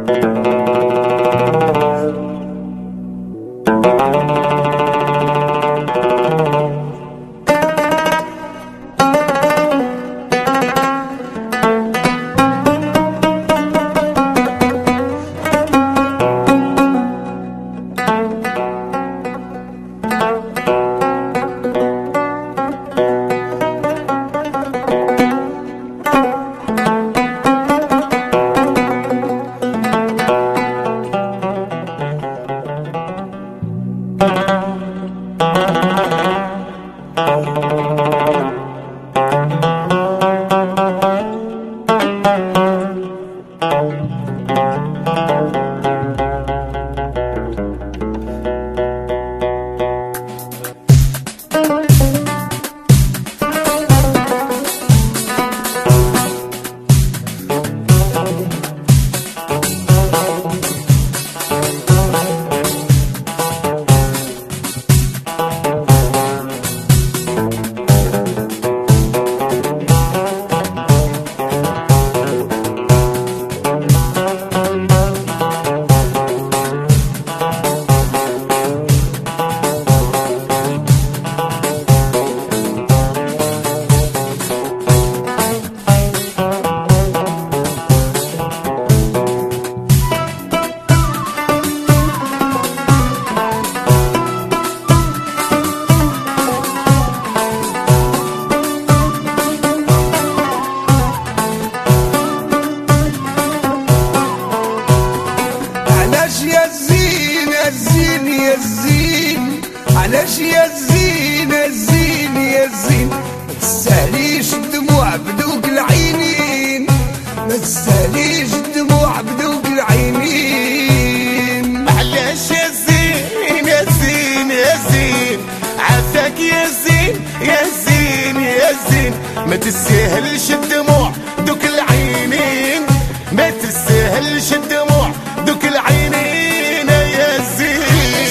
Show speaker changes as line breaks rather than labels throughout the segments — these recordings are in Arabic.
علاش يا الزين الزين يا الزين ما تستاهليش الدموع بدوك العينين، ما تستاهليش الدموع بدوك العينين.
علاش يا الزين يا الزين يا الزين عافاك يا الزين يا الزين يا الزين ما تستاهلش الدموع دوك العينين، ما تستاهلش الدموع دوك العينين يا الزين.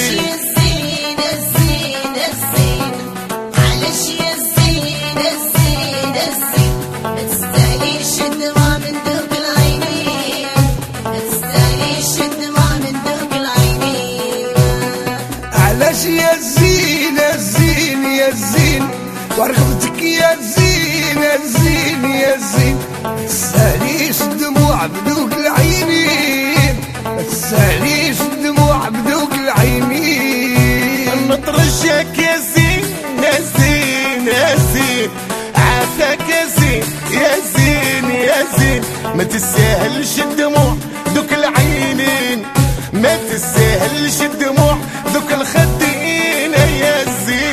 علاش يا الزين الزين يا الزين ورغبتك يا الزين الزين يا الزين ما تستاهليش الدموع بدوك العينين، ما تستاهليش الدموع بدوك العينين.
نترجاك يا زين يا زين يا زين عافاك يا زين يا زين يا زين ما تستاهلش الدموع دوك العينين، ما تستاهلش الدموع دوك الخدين يا الزين.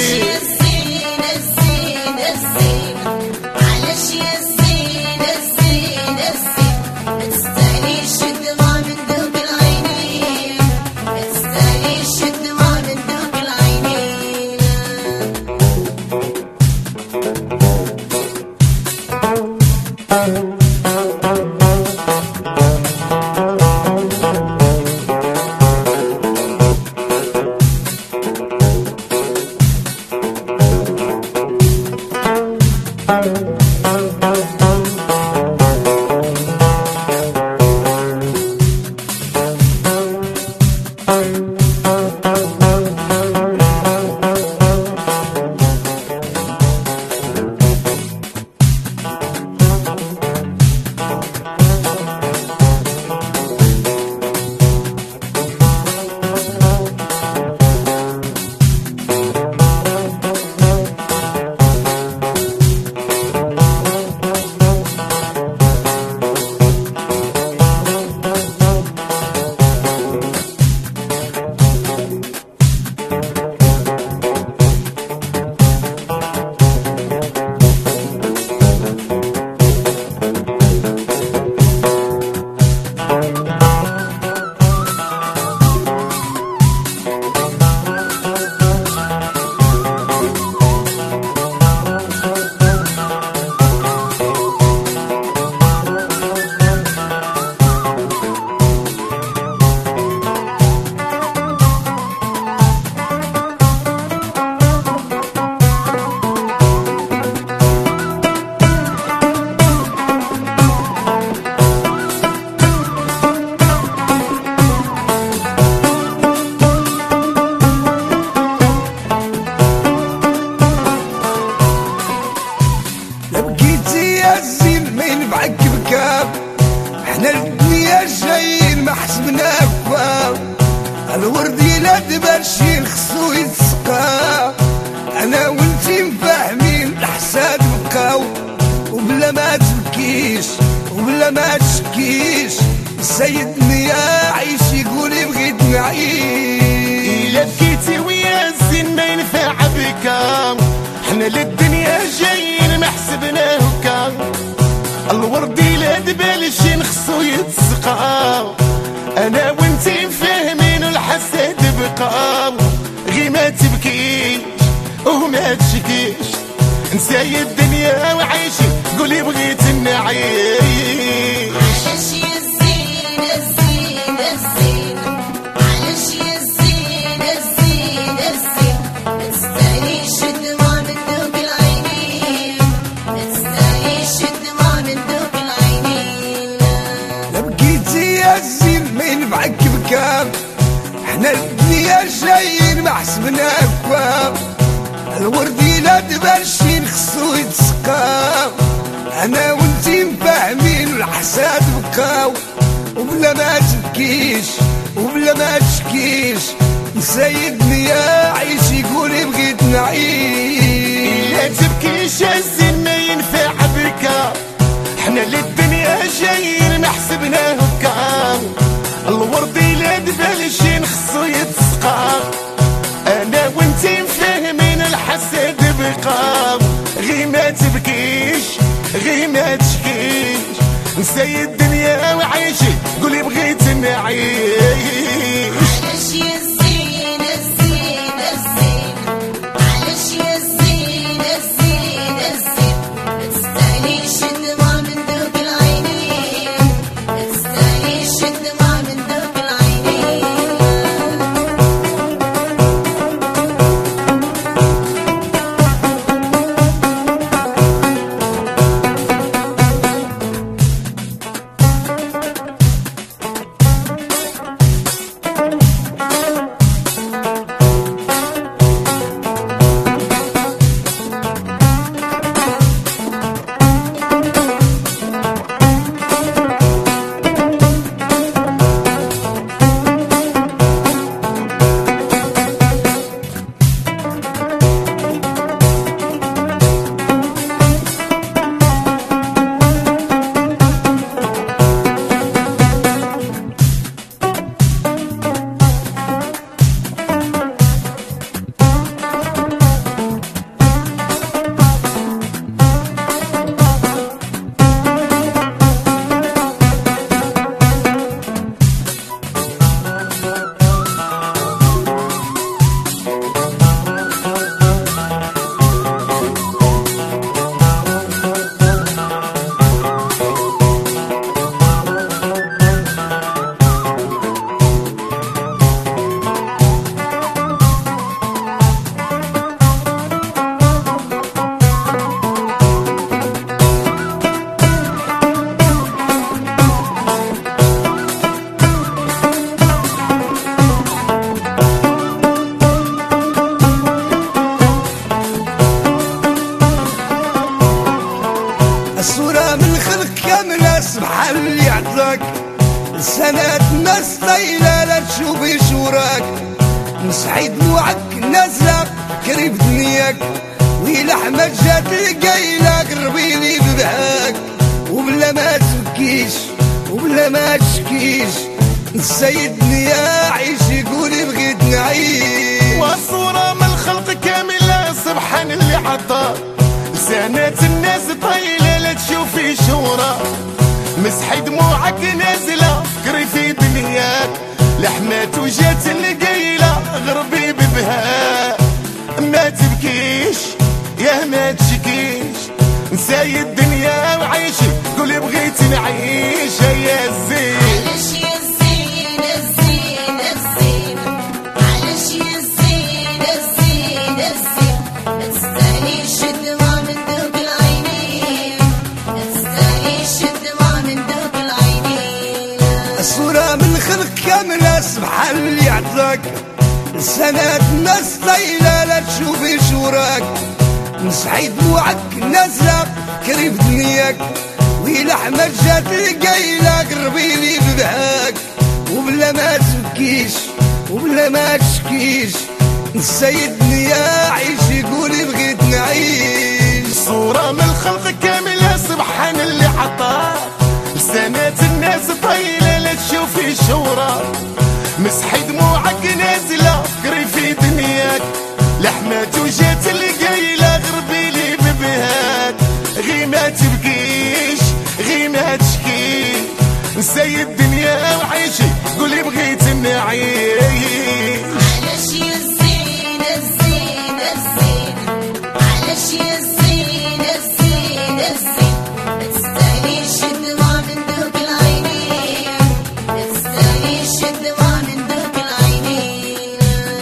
علاش يا الزين الزين الزين ما تستاهليش الدموع من دوك العينين، ما تستاهليش الدموع من دوك العينين.
برشين خصو يتسقى. انا وانتي مفاهمين الحساد بقاو، وبلا ما تبكيش وبلا ما تشكيش، سيدني يا عيش يقولي بغيت نعيش.
إلا بكيتي ويا الزين ما ينفع بكا، حنا للدنيا جايين ما حسبنا هكا. الورد إلا دبالشين خصو يتسقى، أنا وانتي مفاهمين الحساد بقاو. غي ما تبكيش وما تشكيش، نساي الدنيا وعيشي قولي بغيت نعيش.
علاش يا الزين الزين الزين، علاش يا الزين الزين الزين، ما تستاهليش الدموع من ذوق العينين، ما تستاهليش الدموع من ذوق العينين.
لا بكيتي يا الزين ما ينفعك بكام، حنا الدنيا جايين ما حسبنا هكا. الوردي لا تبرشين خصو يتسقى، انا وانتي مفاهمين والحساد بقاو. وبلا ما تبكيش وبلا ما تشكيش، سيدني يا عيش يقولي بغيت نعيش.
لا تبكيش يا الزين ما ينفع بكا، حنا للدنيا جايين ما حسبنا هكا. الوردي لا دبالشين خصو يتسقى، انا وانتي مفاهمين الحسد بقى. غي ما تبكيش غي ما تشكيش، نساي الدنيا وعيشي قولي بغيت نعيش.
علاش يا الزين الزين الزين، علاش يا الزين الزين الزين، ما تستاهليش الدموع من ذوق العينين، ما تستاهليش الدموع من ذوق العينين.
الصورة من خلق كاملة سبحان اللي عطاك، السنة الناس طايلة لا تشوفي شوراك. نسعي دموعك نازلة قريب دنياك، ويلا حمد جات القايلة قربي لي ببهاك. وبلا ما تبكيش وبلا ما تشكيش، سيدني يا عيش يقولي بغيت نعيش.
والصورة من الخلق كاملة سبحان اللي عطاك، لسانات الناس طايلة لا تشوفي شورا. مسحي دموعك نازلة فكري في دنياك، لحمات وجات القايلة غربي ببها. ما تبكيش يا ما تشكيش، نساي الدنيا وعيشي قولي بغيت نعيش. يا الزين
علاش يا الزين الزين الزين، علاش يا الزين الزين الزين، ما تستاهليش الدموع من ذوق العينين، ما تستاهليش الدموع من ذوق العينين.
الصورة من خلق كاملة سبحان اللي عطاك، السنة الناس طايلة لا تشوفي شوراك. مسحي دموعك نازلة قريب دنياك، ويلا حمد جات القايلة قربي لي ببهاك. وبلا ما تبكيش وبلا وبلا ما تشكيش نسى الدنيا عيش يقولي بغيت نعيش.
صورة من الخلق كاملة سبحان اللي عطاه لسانات الناس طايلة لا تشوفي شورة مسحي دموعك نازلة فكري في دنياك لحمات وجات اللي قايلة غربي لي ببهات غي ما تبكيش غي ما تشكي نسي الدنيا وعيشي قولي بغيت نعيش.
علاش يا الزين الزين الزين علاش يا الزين الزين الزين ما تستاهليش الدموع من دوك العينين ما تستاهليش الدموع من دوك العينين.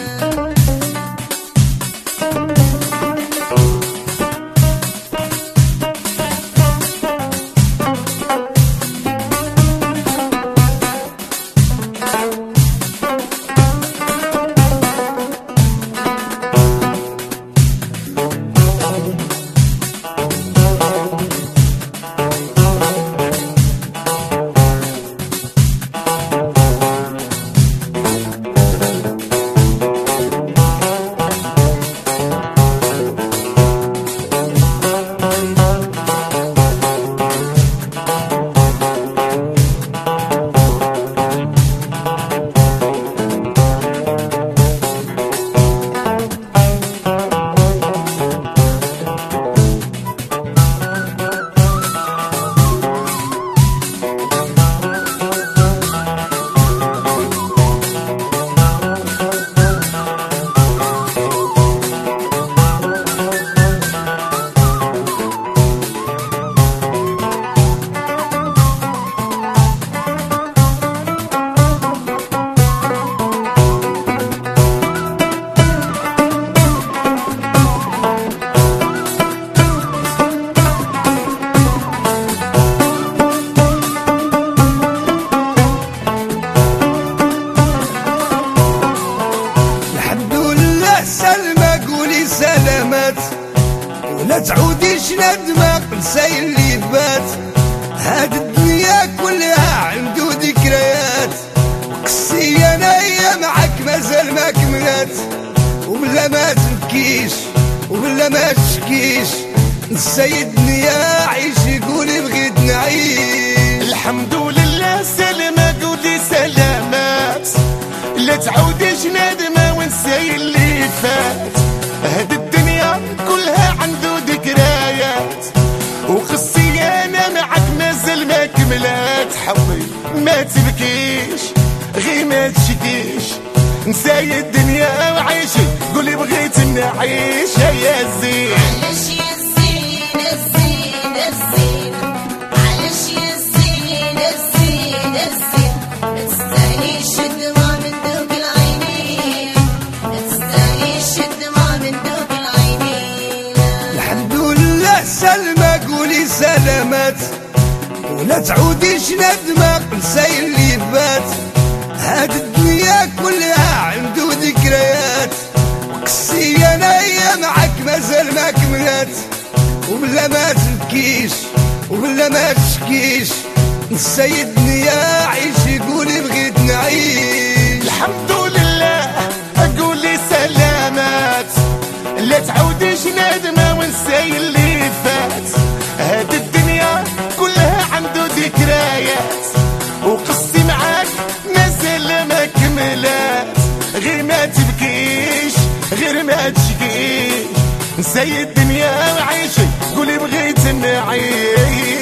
ولا تعوديش ندمة نساي اللي فات هاد الدنيا كلها عنده ذكريات قصي انايا معاك مازال ما كملات وبلا ما تبكيش وبلا ما تشكيش نساي الدنيا عيش يقولي بغيت نعيش.
الحمد لله سلامة قولي سلامات لا تعوديش ندمة ونساي اللي فات هاد الدنيا كلها عنده ذكريات وقصي انا معك مازال ما كملات حبي ما تبكيش غي ما تشكيش نساي الدنيا وعيشي قولي بغيت نعيش يا زين.
علاش يا الزين الزين الزين علاش يا الزين الزين الزين ما تستاهليش الدموع من دوك العينين ما تستاهليش الدموع من دوك العينين.
الحمد لله سلمى قولي سلامات ولا تعوديش ندمة نساي اللي فات هاد الدنيا كلها عنده ذكريات وقصي انايا معاك مازال ما كملات وبلا ما تبكيش وبلا ما تشكيش نساي الدنيا عيش يقولي بغيت نعيش.
الحمد لله قولي سلامات لا تعوديش ندمة ونساي اللي فات هاد الدنيا كلها عنده ذكريات وقصي معاك مازال ما كملات غير ما تبكيش غير ما تشكيش نساي الدنيا وعيشي قولي بغيت نعيش.